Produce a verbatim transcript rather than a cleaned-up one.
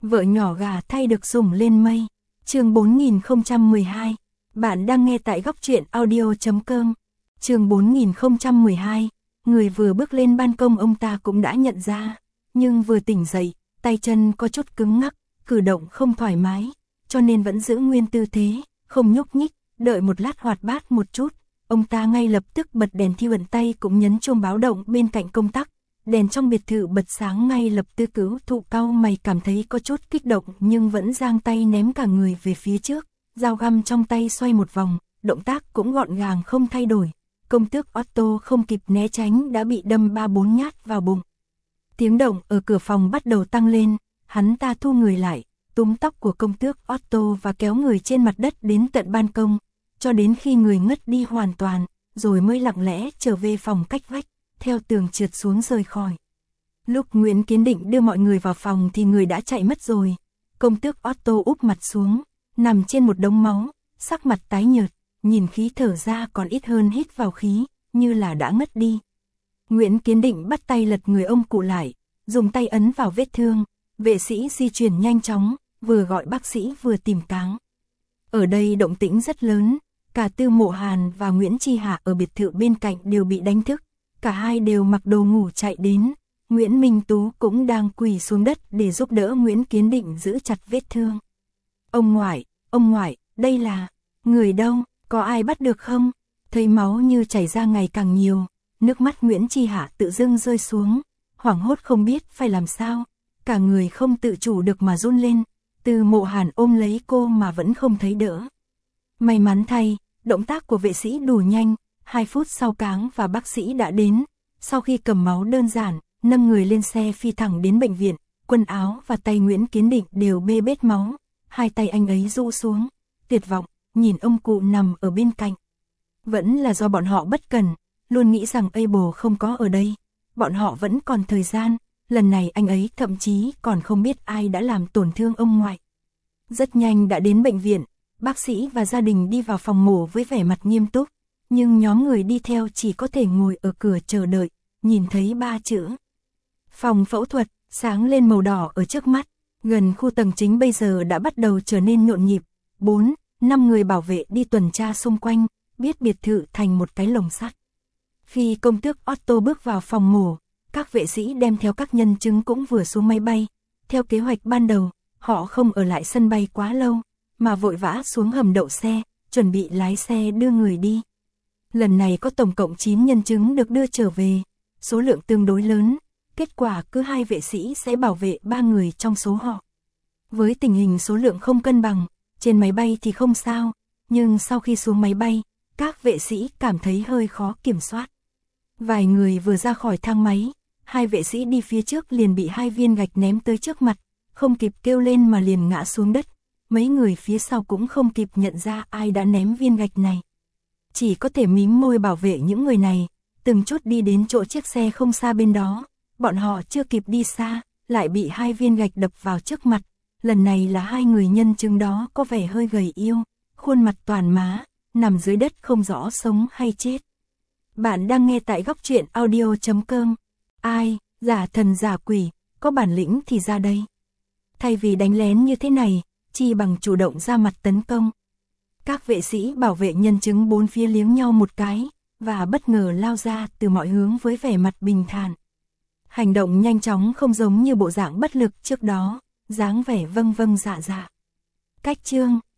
Vợ nhỏ gà thay được sủng lên mây. Chương bốn nghìn không trăm mười hai. Bạn đang nghe tại góc truyện audio chấm com. Chương bốn nghìn không trăm mười hai. Người vừa bước lên ban công ông ta cũng đã nhận ra, nhưng vừa tỉnh dậy, tay chân có chút cứng ngắc, cử động không thoải mái, cho nên vẫn giữ nguyên tư thế, không nhúc nhích, đợi một lát hoạt bát một chút, ông ta ngay lập tức bật đèn thiêu ẩn tay cũng nhấn chuông báo động bên cạnh công tắc. Đèn trong biệt thự bật sáng ngay lập tức. Cứu thụ cau mày cảm thấy có chút kích động nhưng vẫn giang tay ném cả người về phía trước, dao găm trong tay xoay một vòng, động tác cũng gọn gàng không thay đổi. Công tước Otto không kịp né tránh đã bị đâm ba bốn nhát vào bụng. Tiếng động ở cửa phòng bắt đầu tăng lên, hắn ta thu người lại, túm tóc của công tước Otto và kéo người trên mặt đất đến tận ban công, cho đến khi người ngất đi hoàn toàn, rồi mới lặng lẽ trở về phòng cách vách, theo tường trượt xuống rời khỏi. Lúc Nguyễn Kiến Định đưa mọi người vào phòng thì người đã chạy mất rồi. Công tước Otto úp mặt xuống, nằm trên một đống máu, sắc mặt tái nhợt, nhìn khí thở ra còn ít hơn hít vào khí, như là đã ngất đi. Nguyễn Kiến Định bắt tay lật người ông cụ lại, dùng tay ấn vào vết thương, vệ sĩ di chuyển nhanh chóng, vừa gọi bác sĩ vừa tìm cáng. Ở đây động tĩnh rất lớn, cả Tư Mộ Hàn và Nguyễn Chi Hạ ở biệt thự bên cạnh đều bị đánh thức, cả hai đều mặc đồ ngủ chạy đến. Nguyễn Minh Tú cũng đang quỳ xuống đất để giúp đỡ Nguyễn Kiến Định giữ chặt vết thương. Ông ngoại, ông ngoại, đây là... người đâu, có ai bắt được không? Thấy máu như chảy ra ngày càng nhiều, nước mắt Nguyễn Chi Hạ tự dưng rơi xuống, hoảng hốt không biết phải làm sao, cả người không tự chủ được mà run lên. Từ Mộ Hàn ôm lấy cô mà vẫn không thấy đỡ. May mắn thay, động tác của vệ sĩ đủ nhanh, hai phút sau cáng và bác sĩ đã đến. Sau khi cầm máu đơn giản, nâng người lên xe phi thẳng đến bệnh viện, quần áo và tay Nguyễn Kiến Định đều bê bết máu, hai tay anh ấy rũ xuống, tuyệt vọng, nhìn ông cụ nằm ở bên cạnh. Vẫn là do bọn họ bất cẩn, luôn nghĩ rằng Abel không có ở đây, bọn họ vẫn còn thời gian, lần này anh ấy thậm chí còn không biết ai đã làm tổn thương ông ngoại. Rất nhanh đã đến bệnh viện, bác sĩ và gia đình đi vào phòng mổ với vẻ mặt nghiêm túc, nhưng nhóm người đi theo chỉ có thể ngồi ở cửa chờ đợi, nhìn thấy ba chữ phòng phẫu thuật sáng lên màu đỏ ở trước mắt. Gần khu tầng chính bây giờ đã bắt đầu trở nên nhộn nhịp, bốn, năm người bảo vệ đi tuần tra xung quanh, biết biệt thự thành một cái lồng sắt. Khi công tước Otto bước vào phòng mổ, các vệ sĩ đem theo các nhân chứng cũng vừa xuống máy bay. Theo kế hoạch ban đầu, họ không ở lại sân bay quá lâu, mà vội vã xuống hầm đậu xe, chuẩn bị lái xe đưa người đi. Lần này có tổng cộng chín nhân chứng được đưa trở về, số lượng tương đối lớn, kết quả cứ hai vệ sĩ sẽ bảo vệ ba người trong số họ. Với tình hình số lượng không cân bằng, trên máy bay thì không sao, nhưng sau khi xuống máy bay, các vệ sĩ cảm thấy hơi khó kiểm soát. Vài người vừa ra khỏi thang máy, hai vệ sĩ đi phía trước liền bị hai viên gạch ném tới trước mặt, không kịp kêu lên mà liền ngã xuống đất. Mấy người phía sau cũng không kịp nhận ra ai đã ném viên gạch này. Chỉ có thể mím môi bảo vệ những người này, từng chút đi đến chỗ chiếc xe không xa bên đó. Bọn họ chưa kịp đi xa, lại bị hai viên gạch đập vào trước mặt. Lần này là hai người nhân chứng đó có vẻ hơi gầy yếu, khuôn mặt toàn má, nằm dưới đất không rõ sống hay chết. Bạn đang nghe tại góc truyện audio chấm com. Ai, giả thần giả quỷ, có bản lĩnh thì ra đây. Thay vì đánh lén như thế này, chi bằng chủ động ra mặt tấn công. Các vệ sĩ bảo vệ nhân chứng bốn phía liếng nhau một cái, và bất ngờ lao ra từ mọi hướng với vẻ mặt bình thản. Hành động nhanh chóng không giống như bộ dạng bất lực trước đó, dáng vẻ vâng vâng dạ dạ. Cách chương,